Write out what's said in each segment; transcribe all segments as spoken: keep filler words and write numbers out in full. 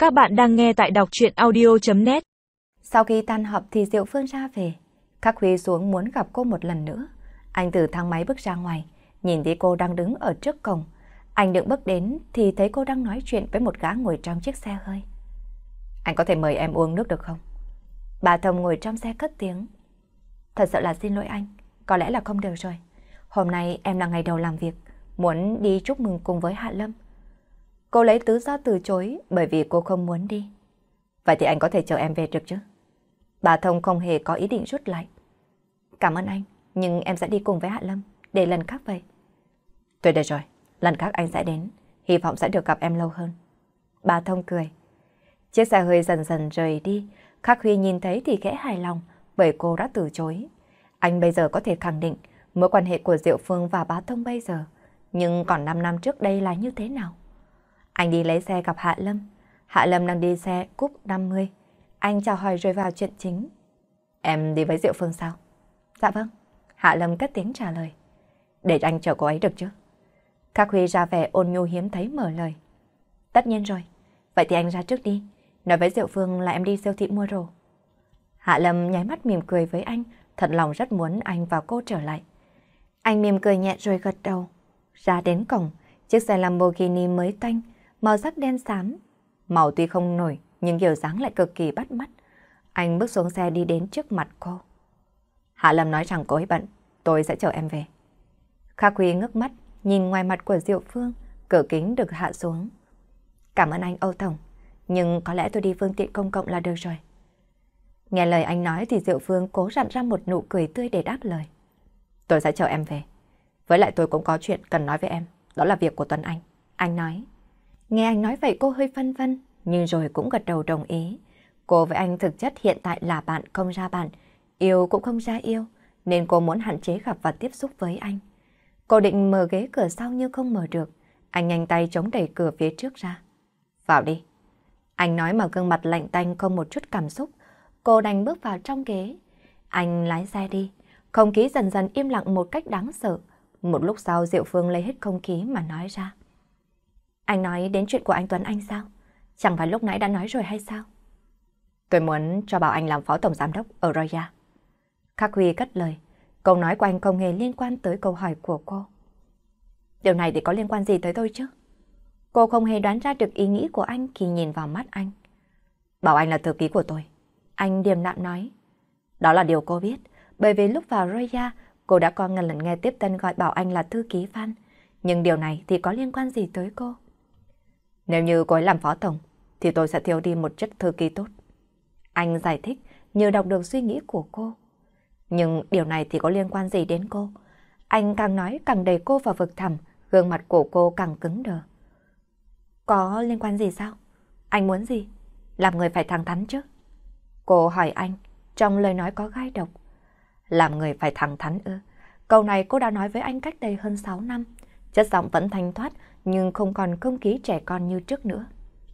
Các bạn đang nghe tại đọc truyện audio chấm net. Sau khi tan họp thì Diệu Phương ra về. Khắc Huy xuống muốn gặp cô một lần nữa. Anh từ thang máy bước ra ngoài, nhìn thấy cô đang đứng ở trước cổng. Anh định bước đến thì thấy cô đang nói chuyện với một gã ngồi trong chiếc xe hơi. Anh có thể mời em uống nước được không? Bà Thông ngồi trong xe cất tiếng. Thật sự là xin lỗi anh, có lẽ là không được rồi. Hôm nay em là ngày đầu làm việc, muốn đi chúc mừng cùng với Hạ Lâm. Cô lấy tứ do từ chối bởi vì cô không muốn đi. Vậy thì anh có thể chờ em về được chứ? Bà Thông không hề có ý định rút lại. Cảm ơn anh, nhưng em sẽ đi cùng với Hạ Lâm, để lần khác vậy. Tuyệt được rồi, lần khác anh sẽ đến, hy vọng sẽ được gặp em lâu hơn. Bà Thông cười. Chiếc xe hơi dần dần rời đi, Khắc Huy nhìn thấy thì khẽ hài lòng bởi cô đã từ chối. Anh bây giờ có thể khẳng định mối quan hệ của Diệu Phương và Bá Thông bây giờ, nhưng còn năm năm trước đây là như thế nào? Anh đi lấy xe gặp Hạ Lâm. Hạ Lâm đang đi xe Cúp năm mươi. Anh chào hỏi rồi vào chuyện chính. Em đi với Diệu Phương sao? Dạ vâng. Hạ Lâm cất tiếng trả lời. Để anh chở cô ấy được chứ? Khắc Huy ra vẻ ôn nhu hiếm thấy mở lời. Tất nhiên rồi. Vậy thì anh ra trước đi. Nói với Diệu Phương là em đi siêu thị mua đồ. Hạ Lâm nháy mắt mỉm cười với anh, thật lòng rất muốn anh và cô trở lại. Anh mỉm cười nhẹ rồi gật đầu. Ra đến cổng, chiếc xe Lamborghini mới toanh, màu sắc đen xám. Màu tuy không nổi, nhưng kiểu dáng lại cực kỳ bắt mắt. Anh bước xuống xe đi đến trước mặt cô. Hạ Lâm nói rằng cô ấy bận, tôi sẽ chờ em về. Khắc Huy ngước mắt, nhìn ngoài mặt của Diệu Phương, cửa kính được hạ xuống. Cảm ơn anh Âu Tổng, nhưng có lẽ tôi đi phương tiện công cộng là được rồi. Nghe lời anh nói thì Diệu Phương cố rặn ra một nụ cười tươi để đáp lời. Tôi sẽ chờ em về. Với lại tôi cũng có chuyện cần nói với em, đó là việc của Tuấn Anh. Anh nói. Nghe anh nói vậy cô hơi phân vân, nhưng rồi cũng gật đầu đồng ý. Cô với anh thực chất hiện tại là bạn không ra bạn, yêu cũng không ra yêu, nên cô muốn hạn chế gặp và tiếp xúc với anh. Cô định mở ghế cửa sau nhưng không mở được. Anh nhanh tay chống đẩy cửa phía trước ra. Vào đi. Anh nói mà gương mặt lạnh tanh không một chút cảm xúc. Cô đành bước vào trong ghế. Anh lái xe đi. Không khí dần dần im lặng một cách đáng sợ. Một lúc sau Diệu Phương lấy hết không khí mà nói ra. Anh nói đến chuyện của anh Tuấn Anh sao? Chẳng phải lúc nãy đã nói rồi hay sao? Tôi muốn cho Bảo Anh làm phó tổng giám đốc ở Roya. Khắc Huy cất lời. Câu nói của anh không hề liên quan tới câu hỏi của cô. Điều này thì có liên quan gì tới tôi chứ? Cô không hề đoán ra được ý nghĩ của anh khi nhìn vào mắt anh. Bảo Anh là thư ký của tôi. Anh điềm đạm nói. Đó là điều cô biết, bởi vì lúc vào Roya, cô đã có ngần lần nghe tiếp tân gọi Bảo Anh là thư ký Phan. Nhưng điều này thì có liên quan gì tới cô? Nếu như cô ấy làm phó tổng, thì tôi sẽ thiếu đi một chất thư ký tốt. Anh giải thích như đọc được suy nghĩ của cô. Nhưng điều này thì có liên quan gì đến cô? Anh càng nói càng đẩy cô vào vực thẳm, gương mặt của cô càng cứng đờ. Có liên quan gì sao? Anh muốn gì? Làm người phải thẳng thắn chứ. Cô hỏi anh, trong lời nói có gai độc. Làm người phải thẳng thắn ư? Câu này cô đã nói với anh cách đây hơn sáu năm. Chất giọng vẫn thanh thoát, nhưng không còn không khí trẻ con như trước nữa.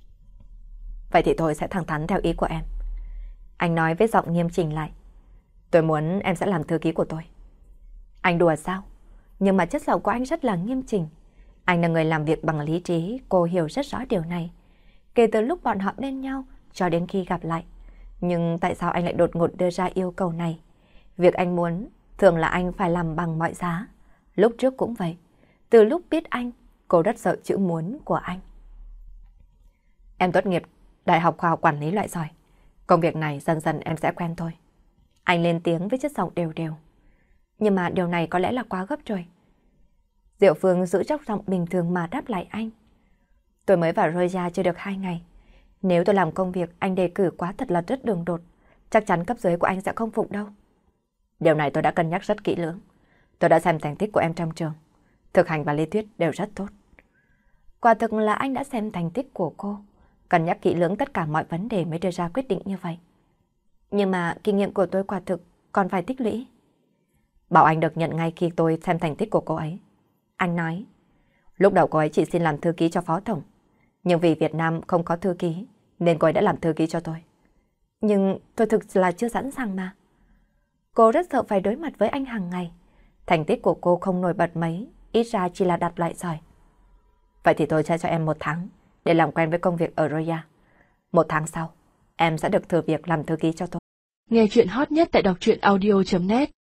Vậy thì tôi sẽ thẳng thắn theo ý của em. Anh nói với giọng nghiêm chỉnh lại. Tôi muốn em sẽ làm thư ký của tôi. Anh đùa sao? Nhưng mà chất giọng của anh rất là nghiêm chỉnh. Anh là người làm việc bằng lý trí, cô hiểu rất rõ điều này. Kể từ lúc bọn họ bên nhau, cho đến khi gặp lại. Nhưng tại sao anh lại đột ngột đưa ra yêu cầu này? Việc anh muốn, thường là anh phải làm bằng mọi giá. Lúc trước cũng vậy. Từ lúc biết anh, cô rất sợ chữ muốn của anh. Em tốt nghiệp Đại học Khoa học Quản lý loại giỏi. Công việc này dần dần em sẽ quen thôi. Anh lên tiếng với chất giọng đều đều. Nhưng mà điều này có lẽ là quá gấp rồi. Diệu Phương giữ chóc giọng bình thường mà đáp lại anh. Tôi mới vào Roya chưa được hai ngày. Nếu tôi làm công việc anh đề cử quá thật là rất đường đột, chắc chắn cấp dưới của anh sẽ không phục đâu. Điều này tôi đã cân nhắc rất kỹ lưỡng. Tôi đã xem thành tích của em trong trường. Thực hành và lý thuyết đều rất tốt. Quả thực là anh đã xem thành tích của cô, cân nhắc kỹ lưỡng tất cả mọi vấn đề mới đưa ra quyết định như vậy. Nhưng mà kinh nghiệm của tôi quả thực còn phải tích lũy. Bảo Anh được nhận ngay khi tôi xem thành tích của cô ấy. Anh nói, lúc đầu cô ấy chỉ xin làm thư ký cho phó tổng. Nhưng vì Việt Nam không có thư ký, nên cô ấy đã làm thư ký cho tôi. Nhưng tôi thực là chưa sẵn sàng mà. Cô rất sợ phải đối mặt với anh hàng ngày. Thành tích của cô không nổi bật mấy, ít ra chỉ là đạt loại giỏi. Vậy thì tôi sẽ cho em một tháng để làm quen với công việc ở Roya. Một tháng sau, em sẽ được thử việc làm thư ký cho tôi. Nghe chuyện hot nhất tại đọc truyện audio chấm net